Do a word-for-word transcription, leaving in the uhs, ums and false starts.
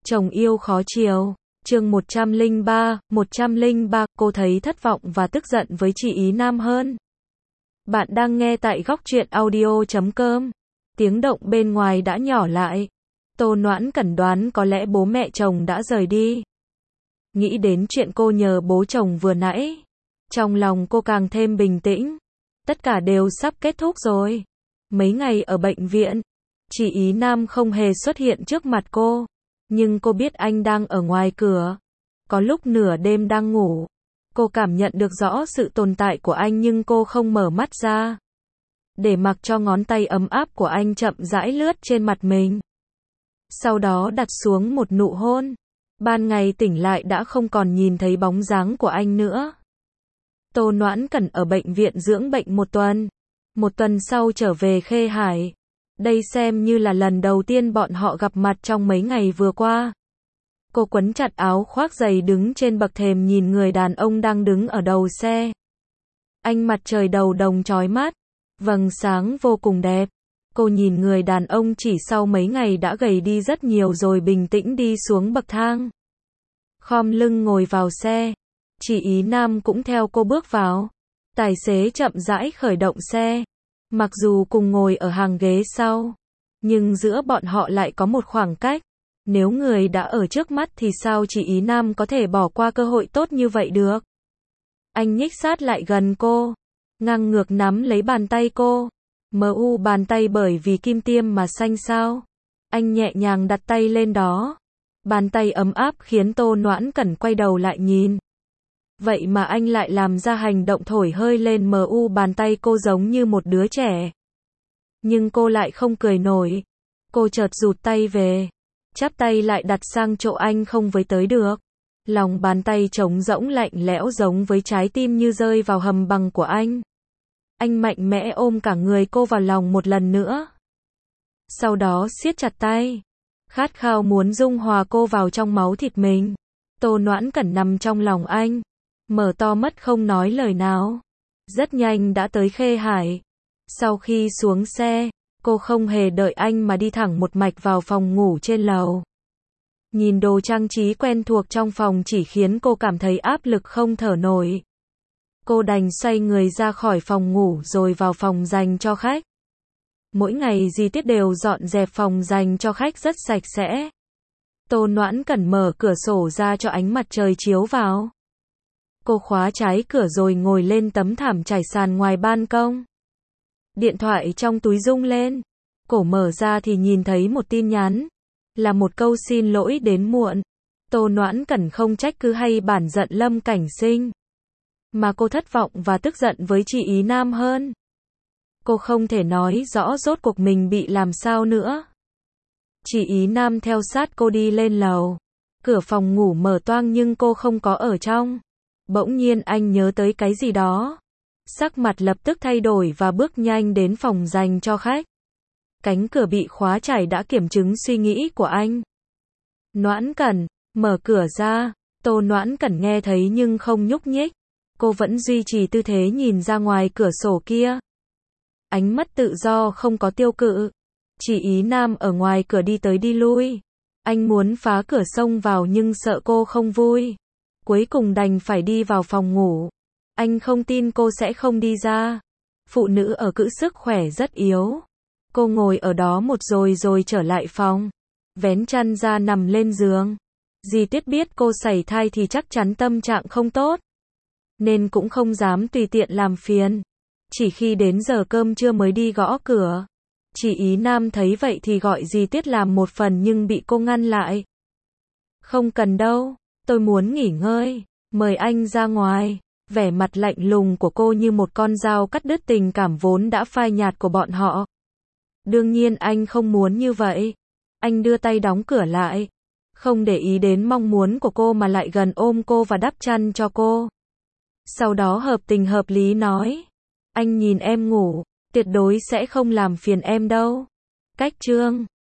Chồng yêu khó chiều. Chương một trăm lẻ ba, một trăm lẻ ba, cô thấy thất vọng và tức giận với chị ý Nam hơn. Bạn đang nghe tại góc truyện audio chấm com. Tiếng động bên ngoài đã nhỏ lại. Tô Noãn Cẩn đoán có lẽ bố mẹ chồng đã rời đi. Nghĩ đến chuyện cô nhờ bố chồng vừa nãy, trong lòng cô càng thêm bình tĩnh. Tất cả đều sắp kết thúc rồi. Mấy ngày ở bệnh viện, chị ý Nam không hề xuất hiện trước mặt cô. Nhưng cô biết anh đang ở ngoài cửa. Có lúc nửa đêm đang ngủ, cô cảm nhận được rõ sự tồn tại của anh nhưng cô không mở mắt ra. Để mặc cho ngón tay ấm áp của anh chậm rãi lướt trên mặt mình. Sau đó đặt xuống một nụ hôn. Ban ngày tỉnh lại đã không còn nhìn thấy bóng dáng của anh nữa. Tô Noãn Cẩn ở bệnh viện dưỡng bệnh một tuần. Một tuần sau trở về Khê Hải. Đây xem như là lần đầu tiên bọn họ gặp mặt trong mấy ngày vừa qua. Cô quấn chặt áo khoác dày đứng trên bậc thềm nhìn người đàn ông đang đứng ở đầu xe. Ánh mặt trời đầu đồng chói mắt, vầng sáng vô cùng đẹp. Cô nhìn người đàn ông chỉ sau mấy ngày đã gầy đi rất nhiều rồi bình tĩnh đi xuống bậc thang. Khom lưng ngồi vào xe. Chị ý Nam cũng theo cô bước vào. Tài xế chậm rãi khởi động xe. Mặc dù cùng ngồi ở hàng ghế sau, nhưng giữa bọn họ lại có một khoảng cách. Nếu người đã ở trước mắt thì sao chị ý Nam có thể bỏ qua cơ hội tốt như vậy được? Anh nhích sát lại gần cô, ngang ngược nắm lấy bàn tay cô. Mờ u bàn tay bởi vì kim tiêm mà xanh sao? Anh nhẹ nhàng đặt tay lên đó. Bàn tay ấm áp khiến Tô Noãn Cẩn quay đầu lại nhìn. Vậy mà anh lại làm ra hành động thổi hơi lên mờ u bàn tay cô giống như một đứa trẻ. Nhưng cô lại không cười nổi. Cô chợt rụt tay về. Chắp tay lại đặt sang chỗ anh không với tới được. Lòng bàn tay trống rỗng lạnh lẽo giống với trái tim như rơi vào hầm bằng của anh. Anh mạnh mẽ ôm cả người cô vào lòng một lần nữa. Sau đó siết chặt tay. Khát khao muốn dung hòa cô vào trong máu thịt mình. Tô Noãn Cẩn nằm trong lòng anh. Mở to mắt không nói lời nào. Rất nhanh đã tới Khê Hải. Sau khi xuống xe, cô không hề đợi anh mà đi thẳng một mạch vào phòng ngủ trên lầu. Nhìn đồ trang trí quen thuộc trong phòng chỉ khiến cô cảm thấy áp lực không thở nổi. Cô đành xoay người ra khỏi phòng ngủ rồi vào phòng dành cho khách. Mỗi ngày Di Tiết đều dọn dẹp phòng dành cho khách rất sạch sẽ. Tô Noãn Cẩn mở cửa sổ ra cho ánh mặt trời chiếu vào. Cô khóa trái cửa rồi ngồi lên tấm thảm trải sàn ngoài ban công. Điện thoại trong túi rung lên. Cổ mở ra thì nhìn thấy một tin nhắn. Là một câu xin lỗi đến muộn. Tô Noãn Cẩn không trách cứ hay bản giận Lâm Cảnh Sinh. Mà cô thất vọng và tức giận với chị ý Nam hơn. Cô không thể nói rõ rốt cuộc mình bị làm sao nữa. Chị ý Nam theo sát cô đi lên lầu. Cửa phòng ngủ mở toang nhưng cô không có ở trong. Bỗng nhiên anh nhớ tới cái gì đó. Sắc mặt lập tức thay đổi và bước nhanh đến phòng dành cho khách. Cánh cửa bị khóa chảy đã kiểm chứng suy nghĩ của anh. Noãn Cẩn, mở cửa ra. Tô Noãn Cẩn nghe thấy nhưng không nhúc nhích. Cô vẫn duy trì tư thế nhìn ra ngoài cửa sổ kia. Ánh mắt tự do không có tiêu cự. Chị ý Nam ở ngoài cửa đi tới đi lui. Anh muốn phá cửa xông vào nhưng sợ cô không vui. Cuối cùng đành phải đi vào phòng ngủ. Anh không tin cô sẽ không đi ra. Phụ nữ ở cữ sức khỏe rất yếu. Cô ngồi ở đó một rồi rồi trở lại phòng. Vén chăn ra nằm lên giường. Di Tiết biết cô sảy thai thì chắc chắn tâm trạng không tốt. Nên cũng không dám tùy tiện làm phiền. Chỉ khi đến giờ cơm trưa mới đi gõ cửa. Chị ý Nam thấy vậy thì gọi Di Tiết làm một phần nhưng bị cô ngăn lại. Không cần đâu, tôi muốn nghỉ ngơi. Mời anh ra ngoài. Vẻ mặt lạnh lùng của cô như một con dao cắt đứt tình cảm vốn đã phai nhạt của bọn họ. Đương nhiên anh không muốn như vậy. Anh đưa tay đóng cửa lại. Không để ý đến mong muốn của cô mà lại gần ôm cô và đắp chăn cho cô. Sau đó hợp tình hợp lý nói. Anh nhìn em ngủ. Tuyệt đối sẽ không làm phiền em đâu. Cách chương